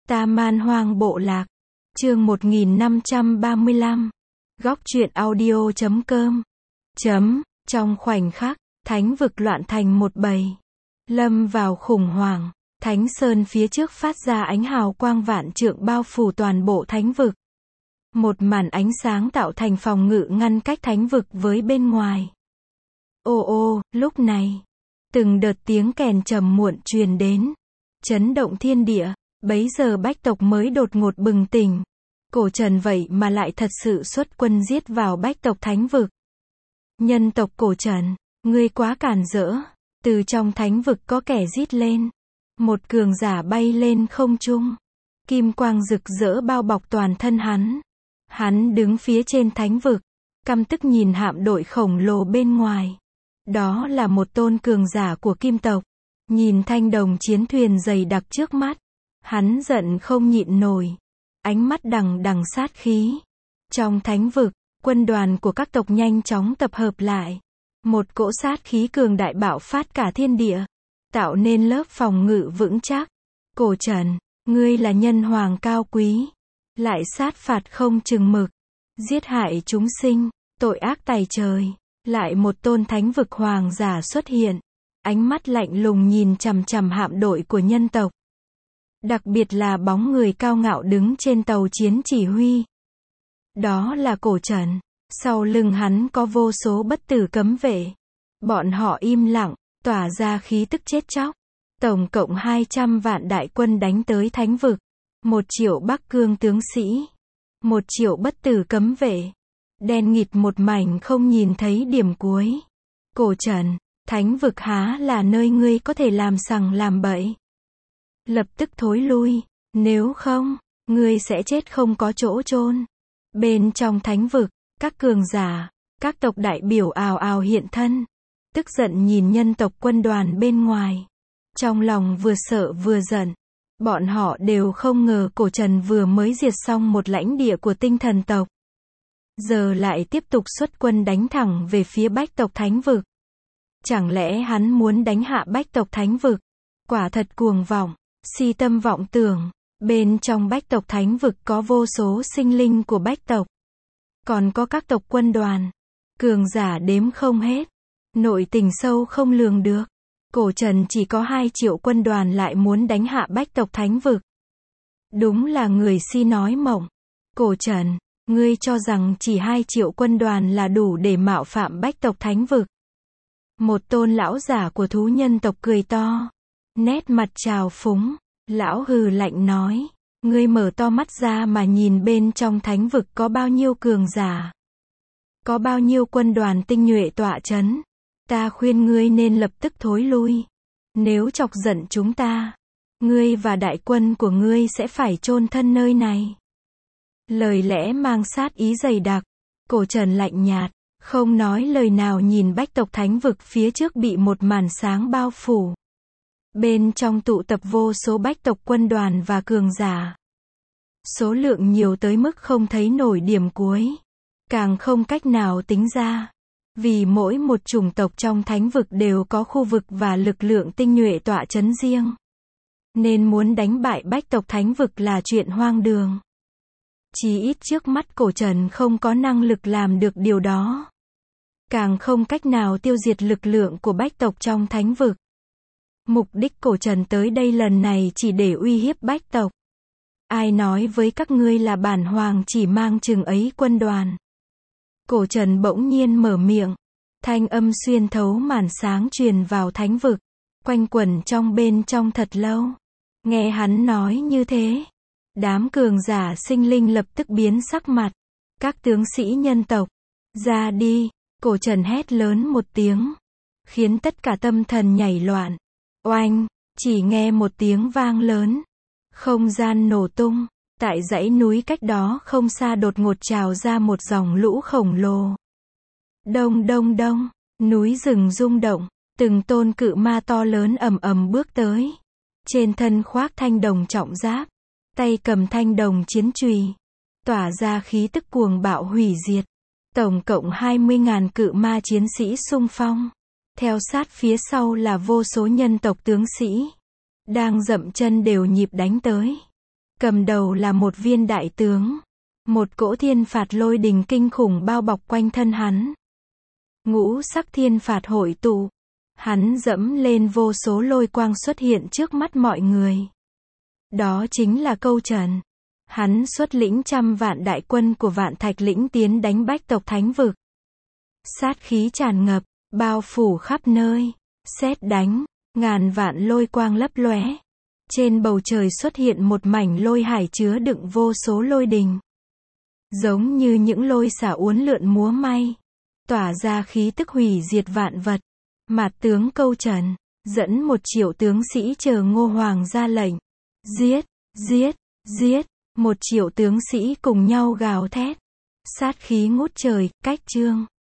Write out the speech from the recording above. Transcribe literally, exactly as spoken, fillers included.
Ta Man Hoang Bộ Lạc. Chương một nghìn năm trăm ba mươi lăm. Góc truyện audio chấm com. Chấm, trong khoảnh khắc, thánh vực loạn thành một bầy. Lâm vào khủng hoảng, thánh sơn phía trước phát ra ánh hào quang vạn trượng bao phủ toàn bộ thánh vực. Một màn ánh sáng tạo thành phòng ngự ngăn cách thánh vực với bên ngoài. Ô ô, lúc này, từng đợt tiếng kèn trầm muộn truyền đến, chấn động thiên địa. Bấy giờ bách tộc mới đột ngột bừng tỉnh. Cổ Trần vậy mà lại thật sự xuất quân giết vào bách tộc thánh vực. Nhân tộc Cổ Trần, ngươi quá cản rỡ. Từ trong thánh vực có kẻ rít lên. Một cường giả bay lên không trung. Kim quang rực rỡ bao bọc toàn thân hắn. Hắn đứng phía trên thánh vực, căm tức nhìn hạm đội khổng lồ bên ngoài. Đó là một tôn cường giả của kim tộc. Nhìn thanh đồng chiến thuyền dày đặc trước mắt, hắn giận không nhịn nổi. Ánh mắt đằng đằng sát khí. Trong thánh vực, quân đoàn của các tộc nhanh chóng tập hợp lại. Một cỗ sát khí cường đại bạo phát cả thiên địa, tạo nên lớp phòng ngự vững chắc. Cổ Trần, ngươi là nhân hoàng cao quý, lại sát phạt không chừng mực, giết hại chúng sinh, tội ác tày trời. Lại một tôn thánh vực hoàng giả xuất hiện, ánh mắt lạnh lùng nhìn chằm chằm hạm đội của nhân tộc. Đặc biệt là bóng người cao ngạo đứng trên tàu chiến chỉ huy. Đó là Cổ Trần. Sau lưng hắn có vô số bất tử cấm vệ. Bọn họ im lặng, tỏa ra khí tức chết chóc. Tổng cộng hai trăm vạn đại quân đánh tới thánh vực. Một triệu Bắc Cương tướng sĩ. Một triệu bất tử cấm vệ. Đen nghịt một mảnh không nhìn thấy điểm cuối. Cổ Trần, thánh vực há là nơi ngươi có thể làm sằng làm bậy. Lập tức thối lui, nếu không, ngươi sẽ chết không có chỗ chôn. Bên trong thánh vực, các cường giả, các tộc đại biểu ào ào hiện thân, tức giận nhìn nhân tộc quân đoàn bên ngoài. Trong lòng vừa sợ vừa giận, bọn họ đều không ngờ Cổ Trần vừa mới diệt xong một lãnh địa của tinh thần tộc. Giờ lại tiếp tục xuất quân đánh thẳng về phía bách tộc thánh vực. Chẳng lẽ hắn muốn đánh hạ bách tộc thánh vực? Quả thật cuồng vọng. Si tâm vọng tưởng, bên trong bách tộc thánh vực có vô số sinh linh của bách tộc. Còn có các tộc quân đoàn, cường giả đếm không hết, nội tình sâu không lường được. Cổ Trần chỉ có hai triệu quân đoàn lại muốn đánh hạ bách tộc thánh vực. Đúng là người si nói mộng. Cổ Trần, ngươi cho rằng chỉ hai triệu quân đoàn là đủ để mạo phạm bách tộc thánh vực. Một tôn lão giả của thú nhân tộc cười to. Nét mặt trào phúng, lão hừ lạnh nói, ngươi mở to mắt ra mà nhìn bên trong thánh vực có bao nhiêu cường giả. Có bao nhiêu quân đoàn tinh nhuệ tọa chấn. Ta khuyên ngươi nên lập tức thối lui. Nếu chọc giận chúng ta, ngươi và đại quân của ngươi sẽ phải chôn thân nơi này. Lời lẽ mang sát ý dày đặc. Cổ Trần lạnh nhạt, không nói lời nào nhìn bách tộc thánh vực phía trước bị một màn sáng bao phủ. Bên trong tụ tập vô số bách tộc quân đoàn và cường giả. Số lượng nhiều tới mức không thấy nổi điểm cuối. Càng không cách nào tính ra. Vì mỗi một chủng tộc trong thánh vực đều có khu vực và lực lượng tinh nhuệ tọa chấn riêng. Nên muốn đánh bại bách tộc thánh vực là chuyện hoang đường. Chí ít trước mắt Cổ Trần không có năng lực làm được điều đó. Càng không cách nào tiêu diệt lực lượng của bách tộc trong thánh vực. Mục đích Cổ Trần tới đây lần này chỉ để uy hiếp bách tộc. Ai nói với các ngươi là bản hoàng chỉ mang chừng ấy quân đoàn? Cổ Trần bỗng nhiên mở miệng. Thanh âm xuyên thấu màn sáng truyền vào thánh vực. Quanh quẩn trong bên trong thật lâu. Nghe hắn nói như thế. Đám cường giả sinh linh lập tức biến sắc mặt. Các tướng sĩ nhân tộc. Ra đi. Cổ Trần hét lớn một tiếng. Khiến tất cả tâm thần nhảy loạn. Oanh, chỉ nghe một tiếng vang lớn. Không gian nổ tung. Tại dãy núi cách đó không xa đột ngột trào ra một dòng lũ khổng lồ. Đông đông đông, núi rừng rung động. Từng tôn cự ma to lớn ầm ầm bước tới. Trên thân khoác thanh đồng trọng giáp. Tay cầm thanh đồng chiến chùy. Tỏa ra khí tức cuồng bạo hủy diệt. Tổng cộng hai mươi nghìn cự ma chiến sĩ xung phong. Theo sát phía sau là vô số nhân tộc tướng sĩ. Đang dậm chân đều nhịp đánh tới. Cầm đầu là một viên đại tướng. Một cỗ thiên phạt lôi đình kinh khủng bao bọc quanh thân hắn. Ngũ sắc thiên phạt hội tụ. Hắn dẫm lên vô số lôi quang xuất hiện trước mắt mọi người. Đó chính là Câu Trần. Hắn xuất lĩnh trăm vạn đại quân của Vạn Thạch lĩnh tiến đánh bách tộc thánh vực. Sát khí tràn ngập, bao phủ khắp nơi. Sét đánh, ngàn vạn lôi quang lấp lóe. Trên bầu trời xuất hiện một mảnh lôi hải chứa đựng vô số lôi đình. Giống như những lôi xả uốn lượn múa may. Tỏa ra khí tức hủy diệt vạn vật. Mạt tướng Câu Trần, dẫn một triệu tướng sĩ chờ Ngô Hoàng ra lệnh. Giết, giết, giết, một triệu tướng sĩ cùng nhau gào thét. Sát khí ngút trời, cách chương.